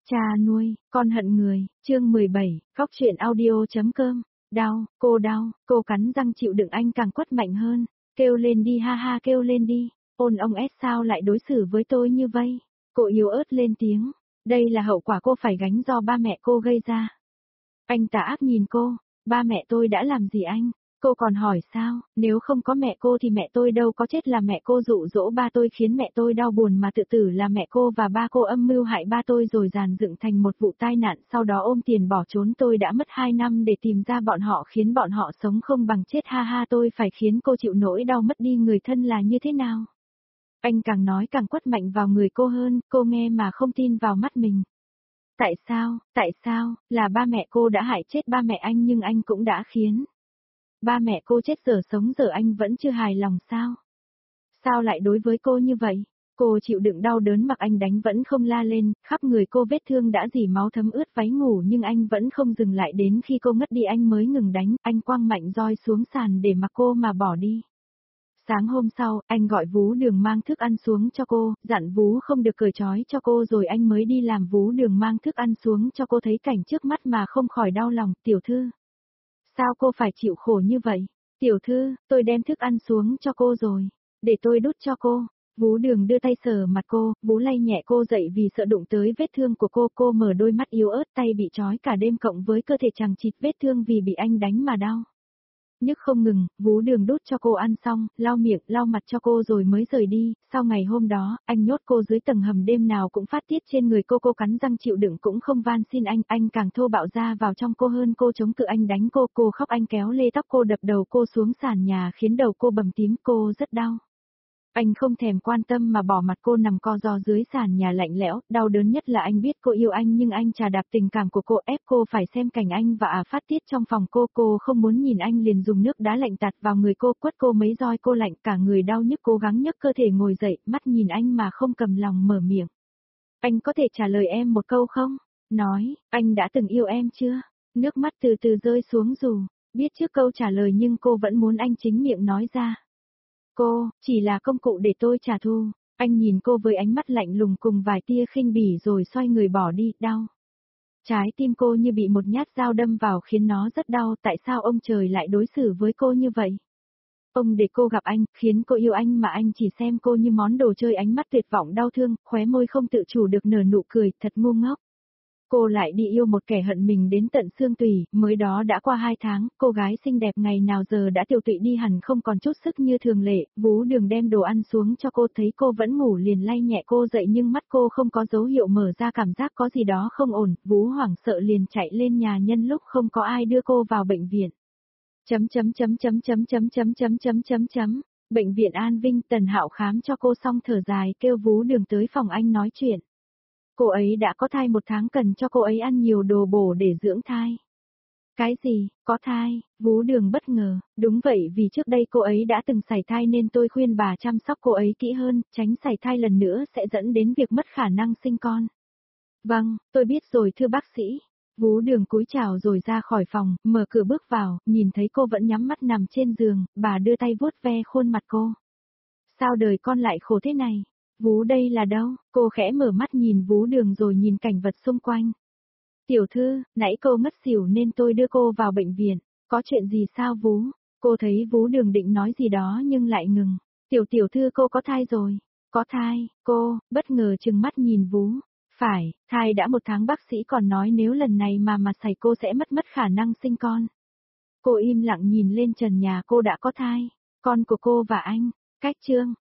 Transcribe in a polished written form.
Cha nuôi, con hận người, chương 17, Cóc truyện audio.com. Đau, cô cắn răng chịu đựng anh càng quất mạnh hơn, kêu lên đi ha ha kêu lên đi, ôn ông S sao lại đối xử với tôi như vậy? Cô yếu ớt lên tiếng, đây là hậu quả cô phải gánh do ba mẹ cô gây ra. Anh tà ác nhìn cô, ba mẹ tôi đã làm gì anh? Cô còn hỏi sao, nếu không có mẹ cô thì mẹ tôi đâu có chết, là mẹ cô dụ dỗ ba tôi khiến mẹ tôi đau buồn mà tự tử, là mẹ cô và ba cô âm mưu hại ba tôi rồi dàn dựng thành một vụ tai nạn, sau đó ôm tiền bỏ trốn. Tôi đã mất 2 năm để tìm ra bọn họ, khiến bọn họ sống không bằng chết, ha ha. Tôi phải khiến cô chịu nỗi đau mất đi người thân là như thế nào? Anh càng nói càng quất mạnh vào người cô hơn, cô nghe mà không tin vào mắt mình. Tại sao, là ba mẹ cô đã hại chết ba mẹ anh, nhưng anh cũng đã khiến ba mẹ cô chết, giờ sống giờ anh vẫn chưa hài lòng sao? Sao lại đối với cô như vậy? Cô chịu đựng đau đớn mặc anh đánh vẫn không la lên, khắp người cô vết thương đã dỉ máu thấm ướt váy ngủ, nhưng anh vẫn không dừng lại, đến khi cô ngất đi anh mới ngừng đánh. Anh quăng mạnh roi xuống sàn để mặc cô mà bỏ đi. Sáng hôm sau, anh gọi Vú Đường mang thức ăn xuống cho cô, dặn Vú không được cởi trói cho cô, rồi anh mới đi làm. Vú Đường mang thức ăn xuống cho cô, thấy cảnh trước mắt mà không khỏi đau lòng. Tiểu thư, sao cô phải chịu khổ như vậy? Tiểu thư, tôi đem thức ăn xuống cho cô rồi, để tôi đút cho cô. Vú Đường đưa tay sờ mặt cô, Vú lay nhẹ cô dậy vì sợ đụng tới vết thương của cô. Cô mở đôi mắt yếu ớt, tay bị trói cả đêm cộng với cơ thể chằng chịt vết thương vì bị anh đánh mà đau nhức không ngừng. Vú Đường đút cho cô ăn xong, lau miệng, lau mặt cho cô rồi mới rời đi. Sau ngày hôm đó, anh nhốt cô dưới tầng hầm, đêm nào cũng phát tiết trên người cô cắn răng chịu đựng cũng không van xin anh càng thô bạo ra vào trong cô hơn. Cô chống cự, anh đánh cô khóc, anh kéo lê tóc cô, đập đầu cô xuống sàn nhà khiến đầu cô bầm tím, cô rất đau. Anh không thèm quan tâm mà bỏ mặt cô nằm co ro dưới sàn nhà lạnh lẽo. Đau đớn nhất là anh biết cô yêu anh, nhưng anh trà đạp tình cảm của cô, ép cô phải xem cảnh anh và phát tiết trong phòng cô không muốn nhìn anh liền dùng nước đá lạnh tạt vào người cô, quất cô mấy roi, cô lạnh cả người đau nhức, cố gắng nhấc cơ thể ngồi dậy, mắt nhìn anh mà không cầm lòng mở miệng. Anh có thể trả lời em một câu không? Nói, anh đã từng yêu em chưa? Nước mắt từ từ rơi xuống, dù biết trước câu trả lời nhưng cô vẫn muốn anh chính miệng nói ra. Cô, chỉ là công cụ để tôi trả thù. Anh nhìn cô với ánh mắt lạnh lùng cùng vài tia khinh bỉ rồi xoay người bỏ đi, đau. Trái tim cô như bị một nhát dao đâm vào khiến nó rất đau, tại sao ông trời lại đối xử với cô như vậy? Ông để cô gặp anh, khiến cô yêu anh mà anh chỉ xem cô như món đồ chơi, ánh mắt tuyệt vọng đau thương, khóe môi không tự chủ được nở nụ cười, thật ngu ngốc. Cô lại đi yêu một kẻ hận mình đến tận xương tủy, mới đó đã qua 2 tháng, cô gái xinh đẹp ngày nào giờ đã tiều tụy đi hẳn, không còn chút sức như thường lệ. Vú Đường đem đồ ăn xuống cho cô, thấy cô vẫn ngủ liền lay nhẹ cô dậy, nhưng mắt cô không có dấu hiệu mở ra, cảm giác có gì đó không ổn. Vú hoảng sợ liền chạy lên nhà, nhân lúc không có ai đưa cô vào bệnh viện. Bệnh viện An Vinh. Tần Hạo khám cho cô xong thở dài kêu Vú Đường tới phòng anh nói chuyện. Cô ấy đã có thai 1 tháng, cần cho cô ấy ăn nhiều đồ bổ để dưỡng thai. Cái gì, có thai? Vú Đường bất ngờ, đúng vậy, vì trước đây cô ấy đã từng sảy thai nên tôi khuyên bà chăm sóc cô ấy kỹ hơn, tránh sảy thai lần nữa sẽ dẫn đến việc mất khả năng sinh con. Vâng, tôi biết rồi thưa bác sĩ. Vú Đường cúi chào rồi ra khỏi phòng, mở cửa bước vào, nhìn thấy cô vẫn nhắm mắt nằm trên giường, bà đưa tay vuốt ve khuôn mặt cô. Sao đời con lại khổ thế này? Vú đây là đâu? Cô khẽ mở mắt nhìn Vú Đường rồi nhìn cảnh vật xung quanh. Tiểu thư, nãy cô ngất xỉu nên tôi đưa cô vào bệnh viện. Có chuyện gì sao Vú? Cô thấy Vú Đường định nói gì đó nhưng lại ngừng. Tiểu thư, cô có thai rồi. Có thai? Cô bất ngờ trừng mắt nhìn Vú. Phải, thai đã 1 tháng, bác sĩ còn nói nếu lần này mà sảy cô sẽ mất khả năng sinh con. Cô im lặng nhìn lên trần nhà, cô đã có thai. Con của cô và anh. Cách chương